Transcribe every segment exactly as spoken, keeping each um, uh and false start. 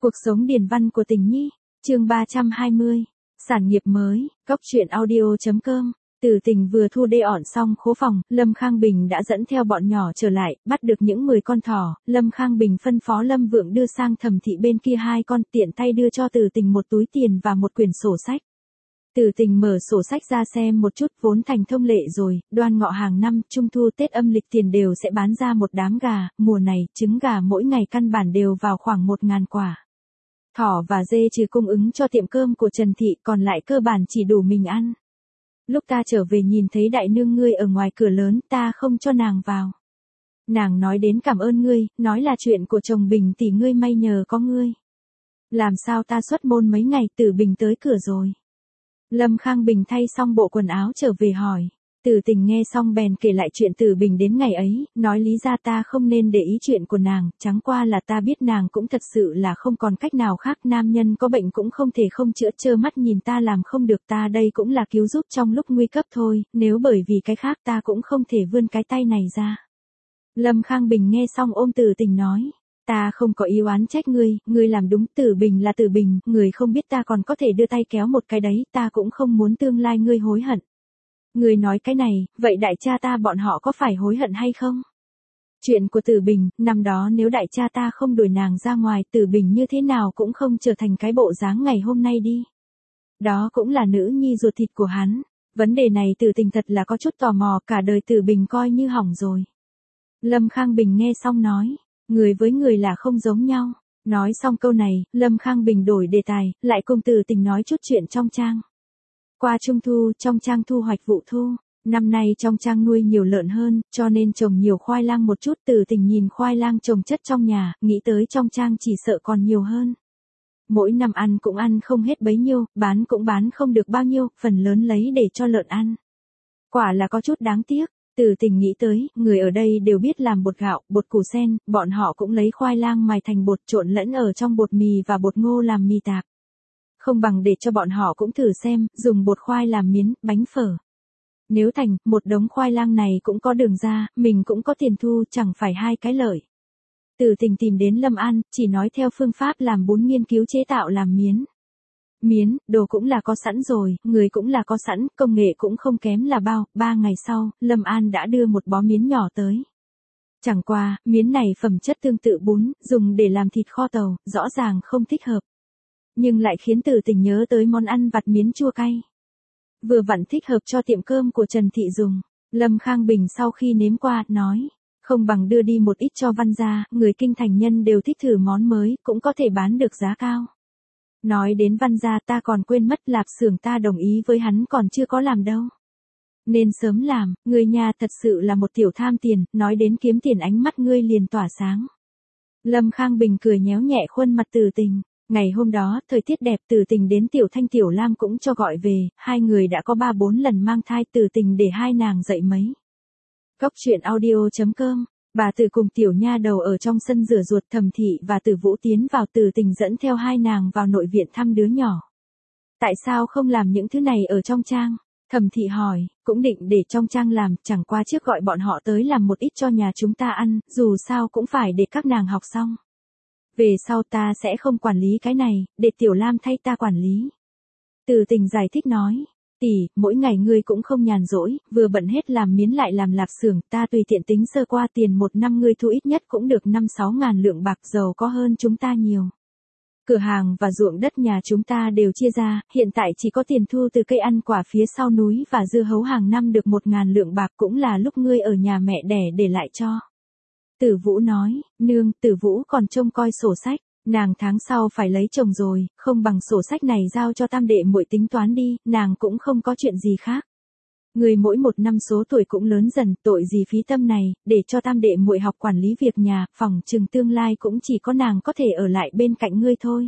Cuộc sống điền văn của Tình Nhi, chương ba trăm hai mươi, sản nghiệp mới, cóc truyện audio chấm com. Từ Tình vừa thu đê ỏn xong khố phòng, Lâm Khang Bình đã dẫn theo bọn nhỏ trở lại, bắt được những mười con thỏ, Lâm Khang Bình phân phó Lâm Vượng đưa sang Thẩm Thị bên kia hai con, tiện tay đưa cho Từ Tình một túi tiền và một quyển sổ sách. Từ Tình mở sổ sách ra xem một chút, vốn thành thông lệ rồi, Đoan Ngọ hàng năm, Trung thu Tết âm lịch tiền đều sẽ bán ra một đám gà, mùa này, trứng gà mỗi ngày căn bản đều vào khoảng một ngàn quả. Thỏ và dê trừ cung ứng cho tiệm cơm của Trần Thị, còn lại cơ bản chỉ đủ mình ăn. Lúc ta trở về nhìn thấy đại nương ngươi ở ngoài cửa lớn, ta không cho nàng vào. Nàng nói đến cảm ơn ngươi, nói là chuyện của chồng Bình tỷ ngươi may nhờ có ngươi. Làm sao ta xuất môn mấy ngày, Tử Bình tới cửa rồi. Lâm Khang Bình thay xong bộ quần áo trở về hỏi. Từ Tình nghe xong bèn kể lại chuyện Tử Bình đến ngày ấy, nói lý ra ta không nên để ý chuyện của nàng, chẳng qua là ta biết nàng cũng thật sự là không còn cách nào khác, nam nhân có bệnh cũng không thể không chữa, trơ mắt nhìn ta làm không được, ta đây cũng là cứu giúp trong lúc nguy cấp thôi, nếu bởi vì cái khác ta cũng không thể vươn cái tay này ra. Lâm Khang Bình nghe xong ôm Từ Tình nói. Ta không có ý oán trách ngươi, ngươi làm đúng, Tử Bình là Tử Bình, người không biết ta còn có thể đưa tay kéo một cái đấy, ta cũng không muốn tương lai ngươi hối hận. Ngươi nói cái này, vậy đại cha ta bọn họ có phải hối hận hay không? Chuyện của Tử Bình, năm đó nếu đại cha ta không đuổi nàng ra ngoài, Tử Bình như thế nào cũng không trở thành cái bộ dáng ngày hôm nay đi. Đó cũng là nữ nhi ruột thịt của hắn. Vấn đề này Từ Tình thật là có chút tò mò, cả đời Tử Bình coi như hỏng rồi. Lâm Khang Bình nghe xong nói. Người với người là không giống nhau. Nói xong câu này, Lâm Khang Bình đổi đề tài, lại cùng Từ Tình nói chút chuyện trong trang. Qua Trung thu, trong trang thu hoạch vụ thu. Năm nay trong trang nuôi nhiều lợn hơn, cho nên trồng nhiều khoai lang một chút. Từ Tình nhìn khoai lang trồng chất trong nhà, nghĩ tới trong trang chỉ sợ còn nhiều hơn. Mỗi năm ăn cũng ăn không hết bấy nhiêu, bán cũng bán không được bao nhiêu, phần lớn lấy để cho lợn ăn. Quả là có chút đáng tiếc. Từ Tình nghĩ tới, người ở đây đều biết làm bột gạo, bột củ sen, bọn họ cũng lấy khoai lang mài thành bột trộn lẫn ở trong bột mì và bột ngô làm mì tạp. Không bằng để cho bọn họ cũng thử xem, dùng bột khoai làm miến, bánh phở. Nếu thành, một đống khoai lang này cũng có đường ra, mình cũng có tiền thu, chẳng phải hai cái lợi. Từ Tình tìm đến Lâm An, chỉ nói theo phương pháp làm bún nghiên cứu chế tạo làm miến. Miến, đồ cũng là có sẵn rồi, người cũng là có sẵn, công nghệ cũng không kém là bao. Ba ngày sau, Lâm An đã đưa một bó miến nhỏ tới. Chẳng qua, miến này phẩm chất tương tự bún, dùng để làm thịt kho tàu, rõ ràng không thích hợp. Nhưng lại khiến Từ Tình nhớ tới món ăn vặt miến chua cay. Vừa vặn thích hợp cho tiệm cơm của Trần Thị dùng. Lâm Khang Bình sau khi nếm qua, nói. Không bằng đưa đi một ít cho Văn gia, người kinh thành nhân đều thích thử món mới, cũng có thể bán được giá cao. Nói đến Văn gia ta còn quên mất, lạp xưởng ta đồng ý với hắn còn chưa có làm đâu. Nên sớm làm, người nhà thật sự là một tiểu tham tiền, nói đến kiếm tiền ánh mắt ngươi liền tỏa sáng. Lâm Khang Bình cười nhéo nhẹ khuôn mặt Từ Tình. Ngày hôm đó, thời tiết đẹp, Từ Tình đến Tiểu Thanh Tiểu Lam cũng cho gọi về, hai người đã có ba bốn lần mang thai, Từ Tình để hai nàng dậy mấy. Cóc truyện audio chấm com. Bà Từ cùng tiểu nha đầu ở trong sân rửa ruột, Thẩm Thị và Từ Vũ tiến vào, Từ Tình dẫn theo hai nàng vào nội viện thăm đứa nhỏ. Tại sao không làm những thứ này ở trong trang? Thẩm Thị hỏi, cũng định để trong trang làm, chẳng qua trước gọi bọn họ tới làm một ít cho nhà chúng ta ăn, dù sao cũng phải để các nàng học xong. Về sau ta sẽ không quản lý cái này, để Tiểu Lam thay ta quản lý. Từ Tình giải thích nói. Tỷ, mỗi ngày ngươi cũng không nhàn rỗi, vừa bận hết làm miến lại làm lạp xưởng, ta tùy tiện tính sơ qua tiền một năm ngươi thu ít nhất cũng được năm sáu ngàn lượng bạc, giàu có hơn chúng ta nhiều. Cửa hàng và ruộng đất nhà chúng ta đều chia ra, hiện tại chỉ có tiền thu từ cây ăn quả phía sau núi và dưa hấu hàng năm được một ngàn lượng bạc, cũng là lúc ngươi ở nhà mẹ đẻ để lại cho. Tử Vũ nói, nương, Tử Vũ còn trông coi sổ sách. Nàng tháng sau phải lấy chồng rồi, không bằng sổ sách này giao cho tam đệ muội tính toán đi, nàng cũng không có chuyện gì khác. Người mỗi một năm số tuổi cũng lớn dần, tội gì phí tâm này, để cho tam đệ muội học quản lý việc nhà, phòng chừng tương lai cũng chỉ có nàng có thể ở lại bên cạnh ngươi thôi.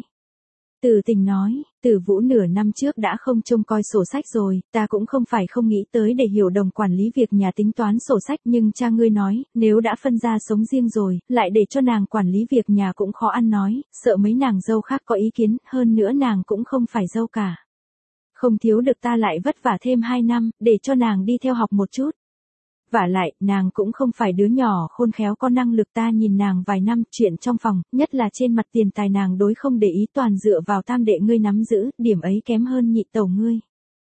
Từ Tình nói, Tử Vũ nửa năm trước đã không trông coi sổ sách rồi, ta cũng không phải không nghĩ tới để hiểu đồng quản lý việc nhà tính toán sổ sách, nhưng cha ngươi nói, nếu đã phân ra sống riêng rồi, lại để cho nàng quản lý việc nhà cũng khó ăn nói, sợ mấy nàng dâu khác có ý kiến, hơn nữa nàng cũng không phải dâu cả. Không thiếu được ta lại vất vả thêm hai năm, để cho nàng đi theo học một chút. Vả lại, nàng cũng không phải đứa nhỏ khôn khéo có năng lực, ta nhìn nàng vài năm, chuyện trong phòng, nhất là trên mặt tiền tài nàng đối không để ý, toàn dựa vào tam đệ ngươi nắm giữ, điểm ấy kém hơn nhị tẩu ngươi.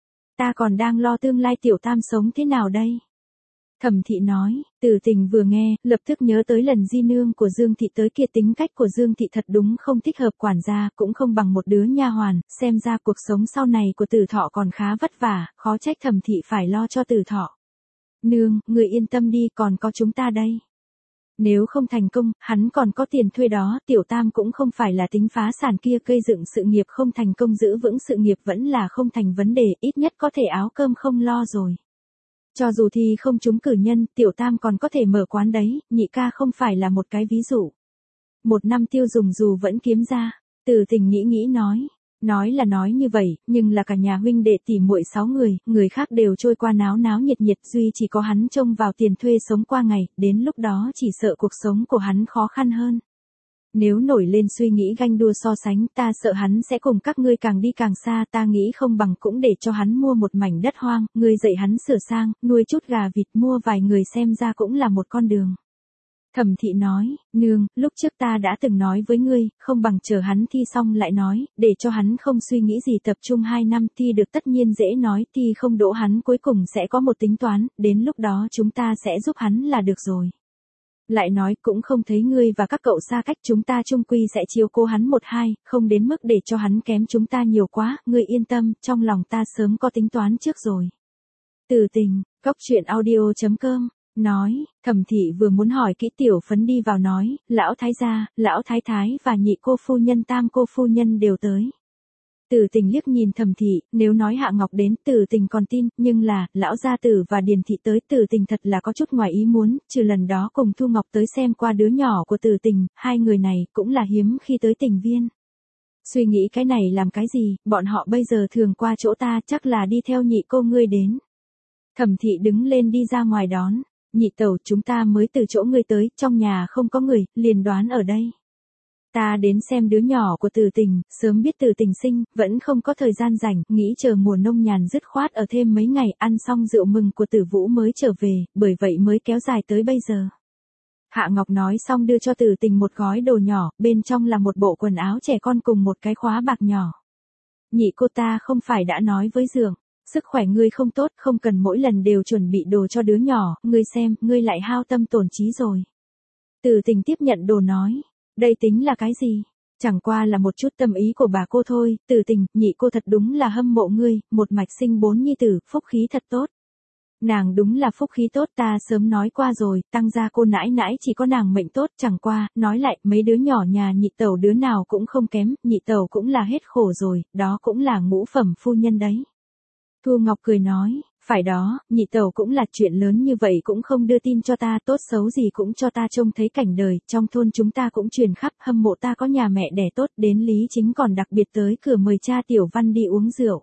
Ta còn đang lo tương lai tiểu tam sống thế nào đây? Thẩm thị nói. Từ Tình vừa nghe, lập tức nhớ tới lần di nương của Dương thị tới kia, tính cách của Dương thị thật đúng không thích hợp quản gia, cũng không bằng một đứa nha hoàn, xem ra cuộc sống sau này của Từ Thọ còn khá vất vả, khó trách Thẩm thị phải lo cho Từ Thọ. Nương, người yên tâm đi, còn có chúng ta đây. Nếu không thành công, hắn còn có tiền thuê đó, tiểu tam cũng không phải là tính phá sản kia, gây dựng sự nghiệp không thành công, giữ vững sự nghiệp vẫn là không thành vấn đề, ít nhất có thể áo cơm không lo rồi. Cho dù thì không trúng cử nhân, tiểu tam còn có thể mở quán đấy, nhị ca không phải là một cái ví dụ. Một năm tiêu dùng dù vẫn kiếm ra. Từ Tình nghĩ nghĩ nói. Nói là nói như vậy, nhưng là cả nhà huynh đệ tỷ muội sáu người, người khác đều trôi qua náo náo nhiệt nhiệt, duy chỉ có hắn trông vào tiền thuê sống qua ngày, đến lúc đó chỉ sợ cuộc sống của hắn khó khăn hơn. Nếu nổi lên suy nghĩ ganh đua so sánh, ta sợ hắn sẽ cùng các ngươi càng đi càng xa, ta nghĩ không bằng cũng để cho hắn mua một mảnh đất hoang, ngươi dạy hắn sửa sang, nuôi chút gà vịt, mua vài người xem ra cũng là một con đường. Thẩm thị nói, nương, lúc trước ta đã từng nói với ngươi, không bằng chờ hắn thi xong lại nói, để cho hắn không suy nghĩ gì, tập trung hai năm thi được tất nhiên dễ nói, thi không đỗ hắn cuối cùng sẽ có một tính toán, đến lúc đó chúng ta sẽ giúp hắn là được rồi. Lại nói cũng không thấy ngươi và các cậu xa cách, chúng ta chung quy sẽ chiếu cố hắn một hai, không đến mức để cho hắn kém chúng ta nhiều quá, ngươi yên tâm, trong lòng ta sớm có tính toán trước rồi. Từ Tình, góc truyện audio chấm com, nói, Thẩm thị vừa muốn hỏi kỹ, Tiểu Phấn đi vào nói, lão thái gia, lão thái thái và nhị cô phu nhân, tam cô phu nhân đều tới. Từ Tình liếc nhìn Thẩm thị, nếu nói Hạ Ngọc đến, Từ Tình còn tin, nhưng là, lão gia tử và Điền thị tới, Từ Tình thật là có chút ngoài ý muốn, trừ lần đó cùng Thu Ngọc tới xem qua đứa nhỏ của Từ Tình, hai người này cũng là hiếm khi tới Tình viên. Suy nghĩ cái này làm cái gì, bọn họ bây giờ thường qua chỗ ta, chắc là đi theo nhị cô ngươi đến. Thẩm thị đứng lên đi ra ngoài đón, nhị tẩu, chúng ta mới từ chỗ ngươi tới, trong nhà không có người, liền đoán ở đây. Ta đến xem đứa nhỏ của Từ Tình, sớm biết Từ Tình sinh, vẫn không có thời gian rảnh, nghĩ chờ mùa nông nhàn dứt khoát ở thêm mấy ngày, ăn xong rượu mừng của Từ Vũ mới trở về, bởi vậy mới kéo dài tới bây giờ. Hạ Ngọc nói xong đưa cho Từ Tình một gói đồ nhỏ, bên trong là một bộ quần áo trẻ con cùng một cái khóa bạc nhỏ. Nhị cô, ta không phải đã nói với Dượng, sức khỏe ngươi không tốt, không cần mỗi lần đều chuẩn bị đồ cho đứa nhỏ, ngươi xem, ngươi lại hao tâm tổn trí rồi. Từ Tình tiếp nhận đồ nói. Đây tính là cái gì? Chẳng qua là một chút tâm ý của bà cô thôi, Từ Tình, nhị cô thật đúng là hâm mộ ngươi, một mạch sinh bốn nhi tử, phúc khí thật tốt. Nàng đúng là phúc khí tốt, ta sớm nói qua rồi, tăng gia cô nãi nãi chỉ có nàng mệnh tốt, chẳng qua, nói lại, mấy đứa nhỏ nhà nhị tẩu đứa nào cũng không kém, nhị tẩu cũng là hết khổ rồi, đó cũng là ngũ phẩm phu nhân đấy. Thu Ngọc cười nói, phải đó, nhị tẩu cũng là chuyện lớn như vậy cũng không đưa tin cho ta, tốt xấu gì cũng cho ta trông thấy cảnh đời, trong thôn chúng ta cũng truyền khắp, hâm mộ ta có nhà mẹ đẻ tốt, đến Lý Chính còn đặc biệt tới cửa mời cha Tiểu Văn đi uống rượu.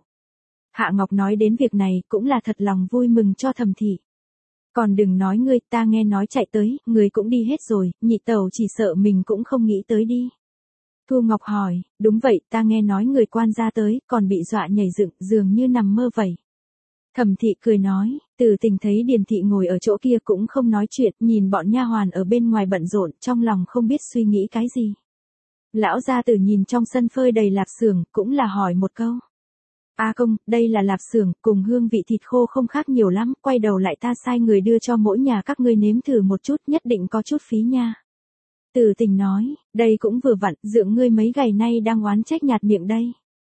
Hạ Ngọc nói đến việc này, cũng là thật lòng vui mừng cho Thẩm thị. Còn đừng nói ngươi, ta nghe nói chạy tới, người cũng đi hết rồi, nhị tẩu chỉ sợ mình cũng không nghĩ tới đi. Thu Ngọc hỏi, đúng vậy, ta nghe nói người quan gia tới, còn bị dọa nhảy dựng, dường như nằm mơ vậy. Thẩm thị cười nói, Từ Tình thấy Điền thị ngồi ở chỗ kia cũng không nói chuyện, nhìn bọn nha hoàn ở bên ngoài bận rộn, trong lòng không biết suy nghĩ cái gì. Lão gia tử nhìn trong sân phơi đầy lạp xưởng, cũng là hỏi một câu. A công, đây là lạp xưởng, cùng hương vị thịt khô không khác nhiều lắm, quay đầu lại ta sai người đưa cho mỗi nhà các ngươi nếm thử một chút, nhất định có chút phí nha. Từ Tình nói, đây cũng vừa vặn, Dượng ngươi mấy ngày nay đang oán trách nhạt miệng đây.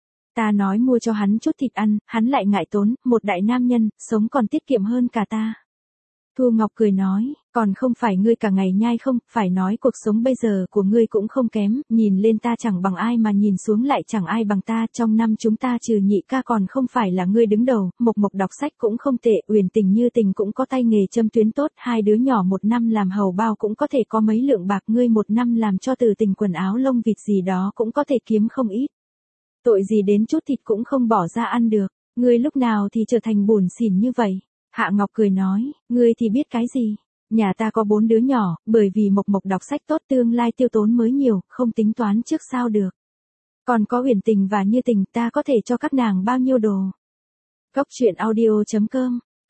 Ta nói mua cho hắn chút thịt ăn, hắn lại ngại tốn, một đại nam nhân, sống còn tiết kiệm hơn cả ta. Thu Ngọc cười nói, còn không phải ngươi cả ngày nhai không, phải nói cuộc sống bây giờ của ngươi cũng không kém, nhìn lên ta chẳng bằng ai mà nhìn xuống lại chẳng ai bằng ta, trong năm chúng ta trừ nhị ca còn không phải là ngươi đứng đầu, Mộc Mộc đọc sách cũng không tệ, Uyển Tình Như Tình cũng có tay nghề châm tuyến tốt, hai đứa nhỏ một năm làm hầu bao cũng có thể có mấy lượng bạc, ngươi một năm làm cho Từ Tình quần áo lông vịt gì đó cũng có thể kiếm không ít. Tội gì đến chút thịt cũng không bỏ ra ăn được, ngươi lúc nào thì trở thành bủn xỉn như vậy. Hạ Ngọc cười nói, ngươi thì biết cái gì, nhà ta có bốn đứa nhỏ, bởi vì Mộc Mộc đọc sách tốt tương lai tiêu tốn mới nhiều, không tính toán trước sao được. Còn có Uyển Tình và Như Tình, ta có thể cho các nàng bao nhiêu đồ. Góc truyện audio chấm com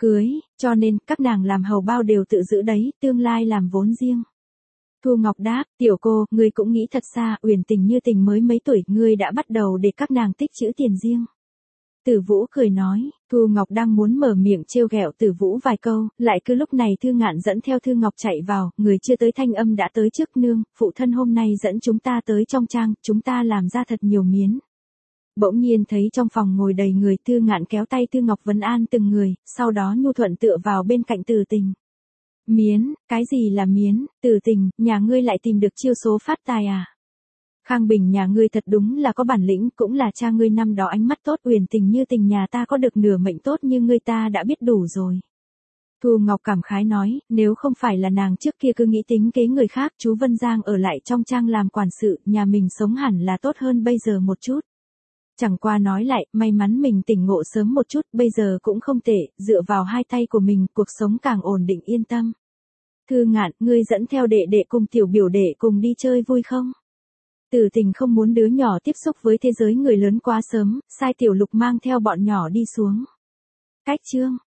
cưới, cho nên các nàng làm hầu bao đều tự giữ đấy, tương lai làm vốn riêng. Thu Ngọc đáp, tiểu cô, ngươi cũng nghĩ thật xa, Uyển Tình Như Tình mới mấy tuổi, ngươi đã bắt đầu để các nàng tích trữ tiền riêng. Tử Vũ cười nói, Thu Ngọc đang muốn mở miệng trêu ghẹo Tử Vũ vài câu, lại cứ lúc này Thư Ngạn dẫn theo Thư Ngọc chạy vào, người chưa tới thanh âm đã tới trước nương, phụ thân hôm nay dẫn chúng ta tới trong trang, chúng ta làm ra thật nhiều miến. Bỗng nhiên thấy trong phòng ngồi đầy người, Thư Ngạn kéo tay Thư Ngọc vấn an từng người, sau đó nhu thuận tựa vào bên cạnh Từ Tình. Miến, cái gì là miến, Từ Tình, nhà ngươi lại tìm được chiêu số phát tài à? Khang Bình nhà ngươi thật đúng là có bản lĩnh, cũng là cha ngươi năm đó ánh mắt tốt, Uyển Tình Như Tình nhà ta có được nửa mệnh tốt như ngươi ta đã biết đủ rồi. Thu Ngọc cảm khái nói, nếu không phải là nàng trước kia cứ nghĩ tính kế người khác, chú Vân Giang ở lại trong trang làm quản sự, nhà mình sống hẳn là tốt hơn bây giờ một chút. Chẳng qua nói lại, may mắn mình tỉnh ngộ sớm một chút, bây giờ cũng không tệ, dựa vào hai tay của mình, cuộc sống càng ổn định yên tâm. Thư Ngạn, ngươi dẫn theo đệ đệ cùng tiểu biểu đệ cùng đi chơi vui không? Từ Tình không muốn đứa nhỏ tiếp xúc với thế giới người lớn quá sớm, sai Tiểu Lục mang theo bọn nhỏ đi xuống. Cách chương